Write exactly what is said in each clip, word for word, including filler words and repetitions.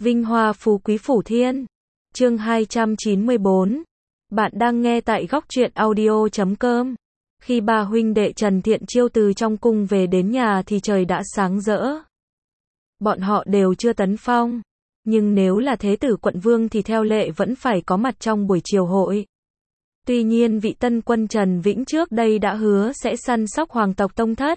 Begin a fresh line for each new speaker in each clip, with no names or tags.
Vinh hoa phú quý phủ thiên. Chương hai trăm chín mươi bốn. Bạn đang nghe tại góc truyện audio chấm com. Khi ba huynh đệ Trần Thiện Chiêu từ trong cung về đến nhà thì trời đã sáng rỡ. Bọn họ đều chưa tấn phong, nhưng nếu là thế tử quận vương thì theo lệ vẫn phải có mặt trong buổi chiều hội. Tuy nhiên vị tân quân Trần Vĩnh trước đây đã hứa sẽ săn sóc hoàng tộc tông thất.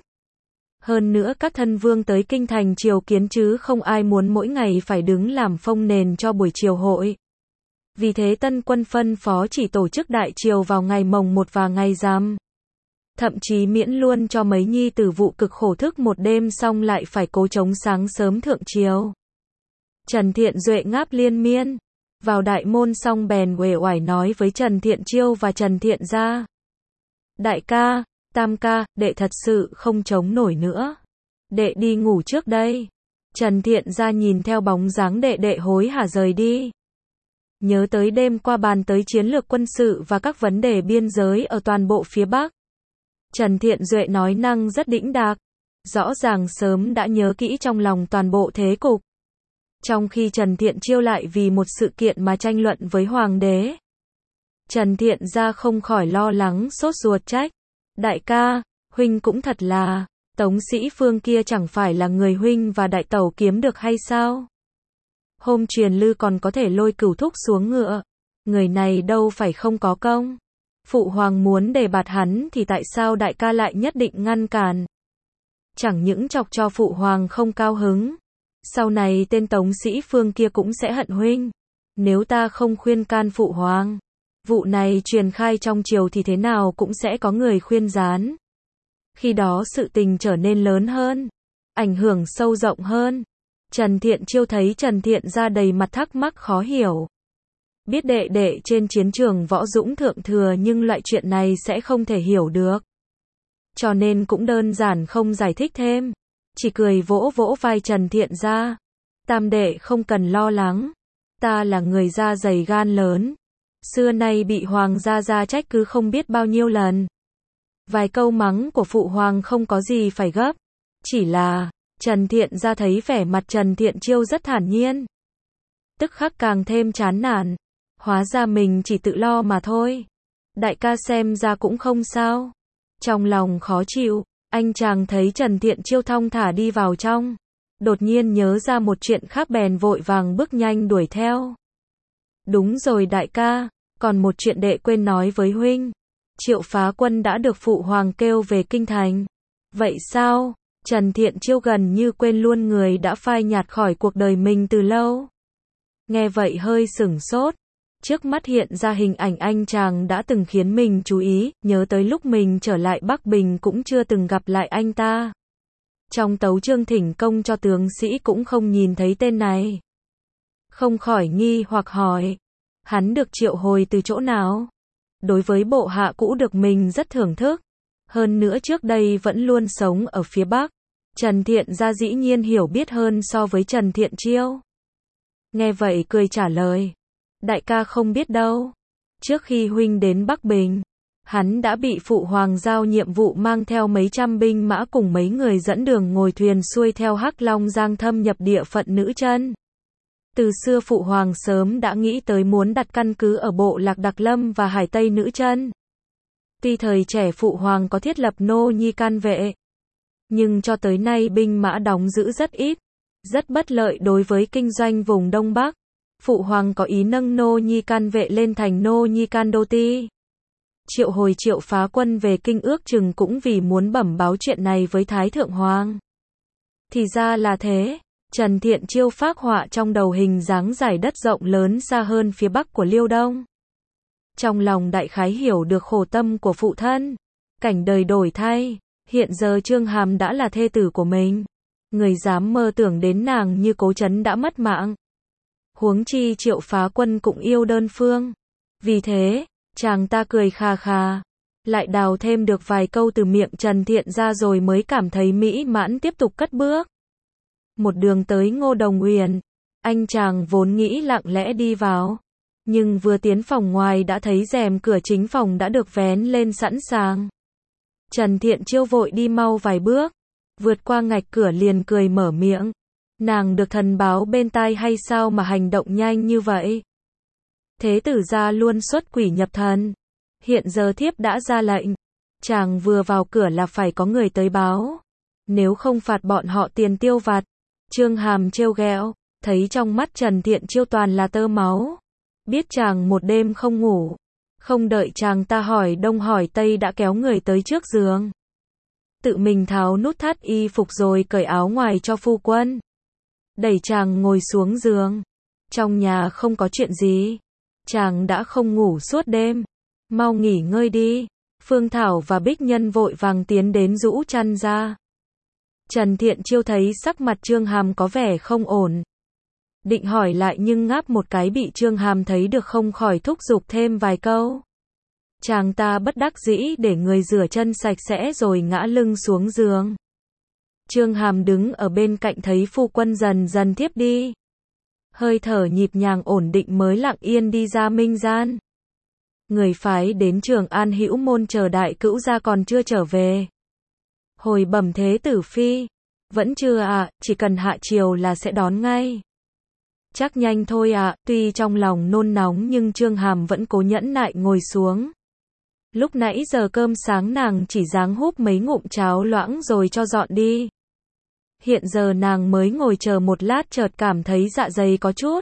Hơn nữa các thân vương tới kinh thành triều kiến chứ không ai muốn mỗi ngày phải đứng làm phông nền cho buổi chiều hội. Vì thế tân quân phân phó chỉ tổ chức đại triều vào ngày mồng một và ngày rằm. Thậm chí miễn luôn cho mấy nhi tử vụ cực khổ thức một đêm xong lại phải cố chống sáng sớm thượng triều. Trần Thiện Duệ ngáp liên miên. Vào đại môn xong bèn uể oải nói với Trần Thiện Chiêu và Trần Thiện Gia. Đại ca, tam ca, đệ thật sự không chống nổi nữa. Đệ đi ngủ trước đây. Trần Thiện Gia nhìn theo bóng dáng đệ đệ hối hả rời đi. Nhớ tới đêm qua bàn tới chiến lược quân sự và các vấn đề biên giới ở toàn bộ phía Bắc. Trần Thiện Duệ nói năng rất đĩnh đạc. Rõ ràng sớm đã nhớ kỹ trong lòng toàn bộ thế cục. Trong khi Trần Thiện Chiêu lại vì một sự kiện mà tranh luận với hoàng đế. Trần Thiện Gia không khỏi lo lắng sốt ruột trách. Đại ca, huynh cũng thật là, Tống Sĩ Phương kia chẳng phải là người huynh và đại tẩu kiếm được hay sao? Hôm truyền lư còn có thể lôi Cửu Thúc xuống ngựa. Người này đâu phải không có công. Phụ hoàng muốn đề bạt hắn thì tại sao đại ca lại nhất định ngăn cản? Chẳng những chọc cho phụ hoàng không cao hứng. Sau này tên Tống Sĩ Phương kia cũng sẽ hận huynh. Nếu ta không khuyên can phụ hoàng, vụ này truyền khai trong triều thì thế nào cũng sẽ có người khuyên gián. Khi đó sự tình trở nên lớn hơn, ảnh hưởng sâu rộng hơn. Trần Thiện Chiêu thấy Trần Thiện Gia đầy mặt thắc mắc khó hiểu. Biết đệ đệ trên chiến trường võ dũng thượng thừa nhưng loại chuyện này sẽ không thể hiểu được. Cho nên cũng đơn giản không giải thích thêm. Chỉ cười vỗ vỗ vai Trần Thiện Gia. Tam đệ không cần lo lắng. Ta là người da dày gan lớn. Xưa nay bị hoàng gia gia trách cứ không biết bao nhiêu lần. Vài câu mắng của phụ hoàng không có gì phải gấp. Chỉ là, Trần Thiện Gia thấy vẻ mặt Trần Thiện Chiêu rất thản nhiên. Tức khắc càng thêm chán nản. Hóa ra mình chỉ tự lo mà thôi. Đại ca xem ra cũng không sao. Trong lòng khó chịu, anh chàng thấy Trần Thiện Chiêu thong thả đi vào trong. Đột nhiên nhớ ra một chuyện khác bèn vội vàng bước nhanh đuổi theo. Đúng rồi đại ca, còn một chuyện đệ quên nói với huynh. Triệu Phá Quân đã được phụ hoàng kêu về kinh thành. Vậy sao? Trần Thiện Chiêu gần như quên luôn người đã phai nhạt khỏi cuộc đời mình từ lâu. Nghe vậy hơi sửng sốt. Trước mắt hiện ra hình ảnh anh chàng đã từng khiến mình chú ý, nhớ tới lúc mình trở lại Bắc Bình cũng chưa từng gặp lại anh ta. Trong tấu chương thỉnh công cho tướng sĩ cũng không nhìn thấy tên này. Không khỏi nghi hoặc hỏi, hắn được triệu hồi từ chỗ nào? Đối với bộ hạ cũ được mình rất thưởng thức. Hơn nữa trước đây vẫn luôn sống ở phía Bắc. Trần Thiện Gia dĩ nhiên hiểu biết hơn so với Trần Thiện Chiêu. Nghe vậy cười trả lời. Đại ca không biết đâu. Trước khi huynh đến Bắc Bình, hắn đã bị phụ hoàng giao nhiệm vụ mang theo mấy trăm binh mã cùng mấy người dẫn đường ngồi thuyền xuôi theo Hắc Long Giang thâm nhập địa phận Nữ Chân. Từ xưa phụ hoàng sớm đã nghĩ tới muốn đặt căn cứ ở bộ lạc Đặc Lâm và Hải Tây Nữ Chân. Tuy thời trẻ phụ hoàng có thiết lập nô nhi can vệ, nhưng cho tới nay binh mã đóng giữ rất ít, rất bất lợi đối với kinh doanh vùng Đông Bắc. Phụ hoàng có ý nâng nô nhi can vệ lên thành nô nhi can đô ti. Triệu hồi Triệu Phá Quân về kinh ước chừng cũng vì muốn bẩm báo chuyện này với Thái Thượng Hoàng. Thì ra là thế. Trần Thiện Chiêu phác họa trong đầu hình dáng giải đất rộng lớn xa hơn phía bắc của Liêu Đông. Trong lòng đại khái hiểu được khổ tâm của phụ thân. Cảnh đời đổi thay, hiện giờ Trương Hàm đã là thê tử của mình. Người dám mơ tưởng đến nàng như Cố Chấn đã mất mạng. Huống chi Triệu Phá Quân cũng yêu đơn phương. Vì thế, chàng ta cười khà khà. Lại đào thêm được vài câu từ miệng Trần Thiện Gia rồi mới cảm thấy mỹ mãn tiếp tục cất bước. Một đường tới Ngô Đồng Uyển, anh chàng vốn nghĩ lặng lẽ đi vào. Nhưng vừa tiến phòng ngoài đã thấy rèm cửa chính phòng đã được vén lên sẵn sàng. Trần Thiện Chiêu vội đi mau vài bước. Vượt qua ngạch cửa liền cười mở miệng. Nàng được thần báo bên tai hay sao mà hành động nhanh như vậy? Thế tử gia luôn xuất quỷ nhập thần. Hiện giờ thiếp đã ra lệnh. Chàng vừa vào cửa là phải có người tới báo. Nếu không phạt bọn họ tiền tiêu vặt. Chương Hàm trêu ghẹo, thấy trong mắt Trần Thiện Chiêu toàn là tơ máu. Biết chàng một đêm không ngủ. Không đợi chàng ta hỏi đông hỏi tây đã kéo người tới trước giường. Tự mình tháo nút thắt y phục rồi cởi áo ngoài cho phu quân. Đẩy chàng ngồi xuống giường. Trong nhà không có chuyện gì. Chàng đã không ngủ suốt đêm. Mau nghỉ ngơi đi. Phương Thảo và Bích Nhân vội vàng tiến đến rũ chăn ra. Trần Thiện Chiêu thấy sắc mặt Trương Hàm có vẻ không ổn. Định hỏi lại nhưng ngáp một cái bị Trương Hàm thấy được không khỏi thúc giục thêm vài câu. Chàng ta bất đắc dĩ để người rửa chân sạch sẽ rồi ngã lưng xuống giường. Trương Hàm đứng ở bên cạnh thấy phu quân dần dần thiếp đi. Hơi thở nhịp nhàng ổn định mới lặng yên đi ra minh gian. Người phái đến Trường An Hữu Môn chờ đại cữu gia còn chưa trở về. Hồi bẩm thế tử phi. Vẫn chưa ạ, à, chỉ cần hạ chiều là sẽ đón ngay. Chắc nhanh thôi ạ, à, tuy trong lòng nôn nóng nhưng Trương Hàm vẫn cố nhẫn nại ngồi xuống. Lúc nãy giờ cơm sáng nàng chỉ dáng húp mấy ngụm cháo loãng rồi cho dọn đi. Hiện giờ nàng mới ngồi chờ một lát chợt cảm thấy dạ dày có chút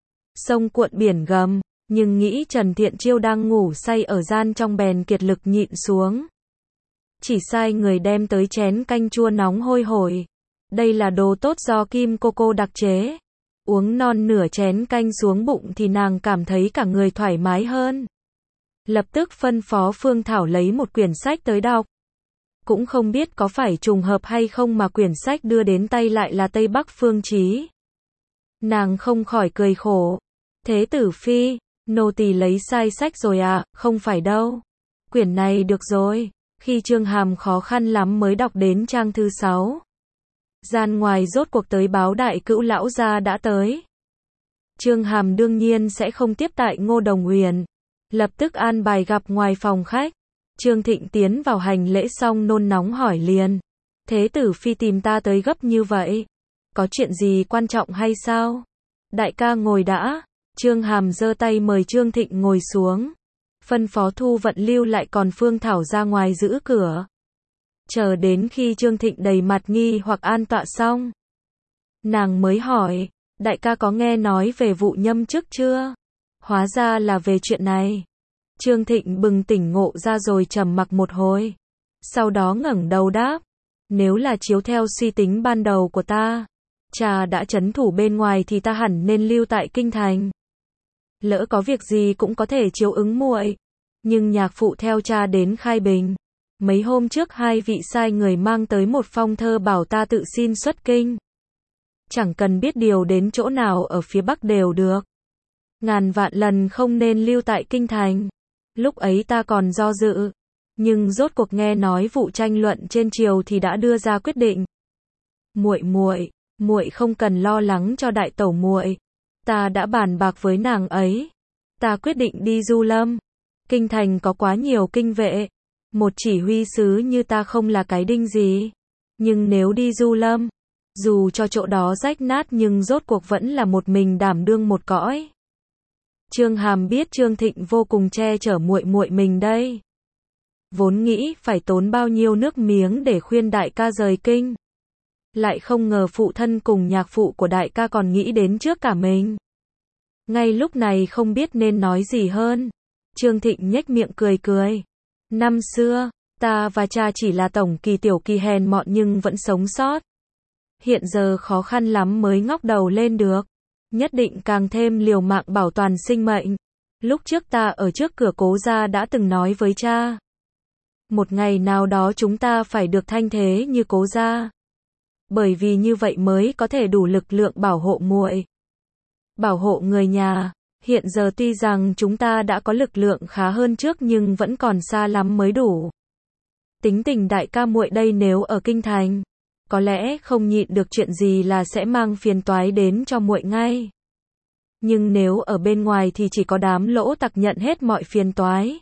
sông cuộn biển gầm, nhưng nghĩ Trần Thiện Chiêu đang ngủ say ở gian trong bèn kiệt lực nhịn xuống. Chỉ sai người đem tới chén canh chua nóng hôi hổi. Đây là đồ tốt do Kim cô cô đặc chế. Uống non nửa chén canh xuống bụng thì nàng cảm thấy cả người thoải mái hơn. Lập tức phân phó Phương Thảo lấy một quyển sách tới đọc. Cũng không biết có phải trùng hợp hay không mà quyển sách đưa đến tay lại là Tây Bắc Phương Chí. Nàng không khỏi cười khổ. Thế tử phi, nô tỳ lấy sai sách rồi à, không phải đâu. Quyển này được rồi. Khi Trương Hàm khó khăn lắm mới đọc đến trang thứ sáu. Gian ngoài rốt cuộc tới báo đại cữu lão gia đã tới. Trương Hàm đương nhiên sẽ không tiếp tại Ngô Đồng Huyền. Lập tức an bài gặp ngoài phòng khách. Trương Thịnh tiến vào hành lễ xong nôn nóng hỏi liền. Thế tử phi tìm ta tới gấp như vậy. Có chuyện gì quan trọng hay sao? Đại ca ngồi đã. Trương Hàm giơ tay mời Trương Thịnh ngồi xuống. Phân phó Thu Vận lưu lại còn Phương Thảo ra ngoài giữ cửa. Chờ đến khi Trương Thịnh đầy mặt nghi hoặc an tọa xong. Nàng mới hỏi, đại ca có nghe nói về vụ nhâm chức chưa? Hóa ra là về chuyện này. Trương Thịnh bừng tỉnh ngộ ra rồi trầm mặc một hồi. Sau đó ngẩng đầu đáp, nếu là chiếu theo suy tính ban đầu của ta, cha đã trấn thủ bên ngoài thì ta hẳn nên lưu tại kinh thành. Lỡ có việc gì cũng có thể chiếu ứng muội. Nhưng nhạc phụ theo cha đến Khai Bình. Mấy hôm trước hai vị sai người mang tới một phong thơ bảo ta tự xin xuất kinh. Chẳng cần biết điều đến chỗ nào ở phía Bắc đều được. Ngàn vạn lần không nên lưu tại kinh thành. Lúc ấy ta còn do dự. Nhưng rốt cuộc nghe nói vụ tranh luận trên triều thì đã đưa ra quyết định. Muội muội, muội không cần lo lắng cho đại tẩu muội. Ta đã bàn bạc với nàng ấy. Ta quyết định đi Du Lâm. Kinh thành có quá nhiều kinh vệ. Một chỉ huy sứ như ta không là cái đinh gì. Nhưng nếu đi Du Lâm, dù cho chỗ đó rách nát nhưng rốt cuộc vẫn là một mình đảm đương một cõi. Trương Hàm biết Trương Thịnh vô cùng che chở muội muội mình đây. Vốn nghĩ phải tốn bao nhiêu nước miếng để khuyên đại ca rời kinh. Lại không ngờ phụ thân cùng nhạc phụ của đại ca còn nghĩ đến trước cả mình. Ngay lúc này không biết nên nói gì hơn. Trương Thịnh nhếch miệng cười cười. Năm xưa, ta và cha chỉ là tổng kỳ tiểu kỳ hèn mọn nhưng vẫn sống sót. Hiện giờ khó khăn lắm mới ngóc đầu lên được. Nhất định càng thêm liều mạng bảo toàn sinh mệnh. Lúc trước ta ở trước cửa Cố gia đã từng nói với cha. Một ngày nào đó chúng ta phải được thanh thế như Cố gia. Bởi vì như vậy mới có thể đủ lực lượng bảo hộ muội, bảo hộ người nhà. Hiện giờ tuy rằng chúng ta đã có lực lượng khá hơn trước nhưng vẫn còn xa lắm mới đủ. Tính tình đại ca muội đây nếu ở kinh thành, có lẽ không nhịn được chuyện gì là sẽ mang phiền toái đến cho muội ngay. Nhưng nếu ở bên ngoài thì chỉ có đám lỗ tặc nhận hết mọi phiền toái.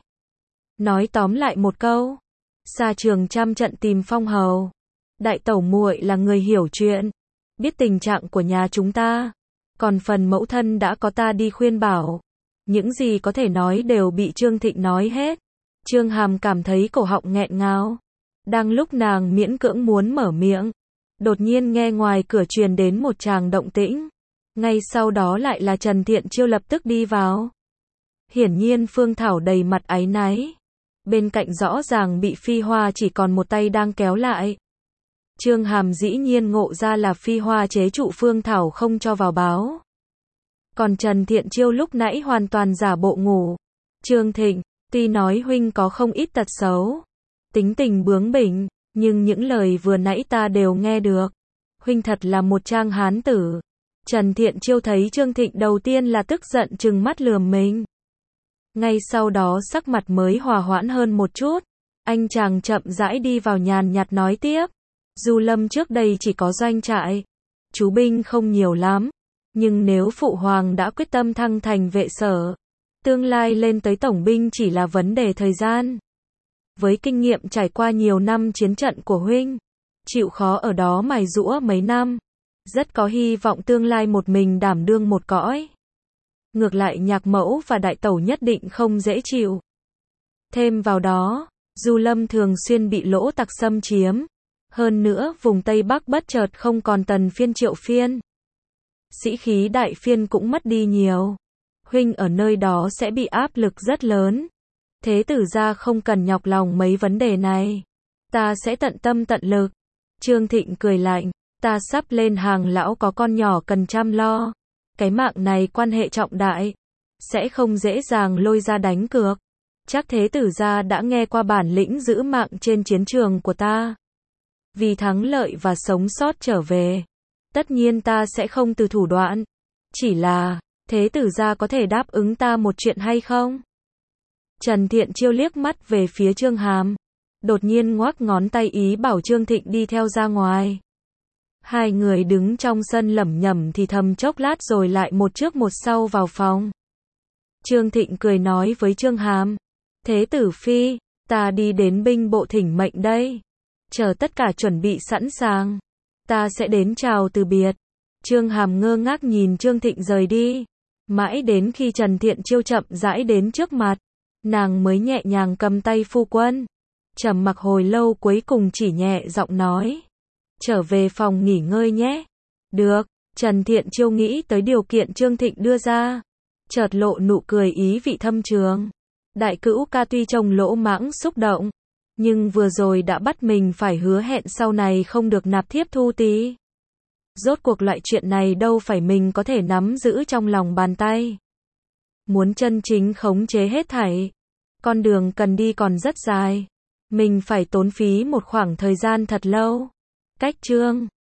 Nói tóm lại một câu, xa trường trăm trận tìm phong hầu. Đại tẩu muội là người hiểu chuyện, biết tình trạng của nhà chúng ta. Còn phần mẫu thân đã có ta đi khuyên bảo. Những gì có thể nói đều bị Trương Thịnh nói hết. Trương Hàm cảm thấy cổ họng nghẹn ngào. Đang lúc nàng miễn cưỡng muốn mở miệng, đột nhiên nghe ngoài cửa truyền đến một tràng động tĩnh. Ngay sau đó lại là Trần Thiện Chiêu lập tức đi vào. Hiển nhiên Phương Thảo đầy mặt áy náy. Bên cạnh rõ ràng bị Phi Hoa chỉ còn một tay đang kéo lại. Trương Hàm dĩ nhiên ngộ ra là Phi Hoa chế trụ Phương Thảo không cho vào báo. Còn Trần Thiện Chiêu lúc nãy hoàn toàn giả bộ ngủ. Trương Thịnh, tuy nói huynh có không ít tật xấu, tính tình bướng bỉnh, nhưng những lời vừa nãy ta đều nghe được. Huynh thật là một trang hán tử. Trần Thiện Chiêu thấy Trương Thịnh đầu tiên là tức giận trừng mắt lườm mình. Ngay sau đó sắc mặt mới hòa hoãn hơn một chút. Anh chàng chậm rãi đi vào nhàn nhạt nói tiếp. Du Lâm trước đây chỉ có doanh trại. Chú binh không nhiều lắm. Nhưng nếu Phụ Hoàng đã quyết tâm thăng thành vệ sở, tương lai lên tới tổng binh chỉ là vấn đề thời gian. Với kinh nghiệm trải qua nhiều năm chiến trận của huynh, chịu khó ở đó mài giũa mấy năm, rất có hy vọng tương lai một mình đảm đương một cõi. Ngược lại Nhạc Mẫu và Đại Tẩu nhất định không dễ chịu. Thêm vào đó, Du Lâm thường xuyên bị lỗ tặc xâm chiếm. Hơn nữa, vùng Tây Bắc bất chợt không còn Tần Phiên Triệu Phiên. Sĩ khí Đại Phiên cũng mất đi nhiều. Huynh ở nơi đó sẽ bị áp lực rất lớn. Thế tử gia không cần nhọc lòng mấy vấn đề này. Ta sẽ tận tâm tận lực. Trương Thịnh cười lạnh. Ta sắp lên hàng lão có con nhỏ cần chăm lo. Cái mạng này quan hệ trọng đại. Sẽ không dễ dàng lôi ra đánh cược. Chắc thế tử gia đã nghe qua bản lĩnh giữ mạng trên chiến trường của ta. Vì thắng lợi và sống sót trở về. Tất nhiên ta sẽ không từ thủ đoạn. Chỉ là, thế tử gia có thể đáp ứng ta một chuyện hay không? Trần Thiện Chiêu liếc mắt về phía Trương Hàm. Đột nhiên ngoắc ngón tay ý bảo Trương Thịnh đi theo ra ngoài. Hai người đứng trong sân lẩm nhẩm thì thầm chốc lát rồi lại một trước một sau vào phòng. Trương Thịnh cười nói với Trương Hàm. Thế tử phi, ta đi đến binh bộ thỉnh mệnh đây. Chờ tất cả chuẩn bị sẵn sàng. Ta sẽ đến chào từ biệt. Trương Hàm ngơ ngác nhìn Trương Thịnh rời đi. Mãi đến khi Trần Thiện Chiêu chậm rãi đến trước mặt, nàng mới nhẹ nhàng cầm tay phu quân. Trầm mặc hồi lâu cuối cùng chỉ nhẹ giọng nói. Trở về phòng nghỉ ngơi nhé. Được, Trần Thiện Chiêu nghĩ tới điều kiện Trương Thịnh đưa ra. Chợt lộ nụ cười ý vị thâm trường. Đại cữu ca tuy trông lỗ mãng xúc động, nhưng vừa rồi đã bắt mình phải hứa hẹn sau này không được nạp thiếp thu tí. Rốt cuộc loại chuyện này đâu phải mình có thể nắm giữ trong lòng bàn tay. Muốn chân chính khống chế hết thảy, con đường cần đi còn rất dài. Mình phải tốn phí một khoảng thời gian thật lâu. Cách chương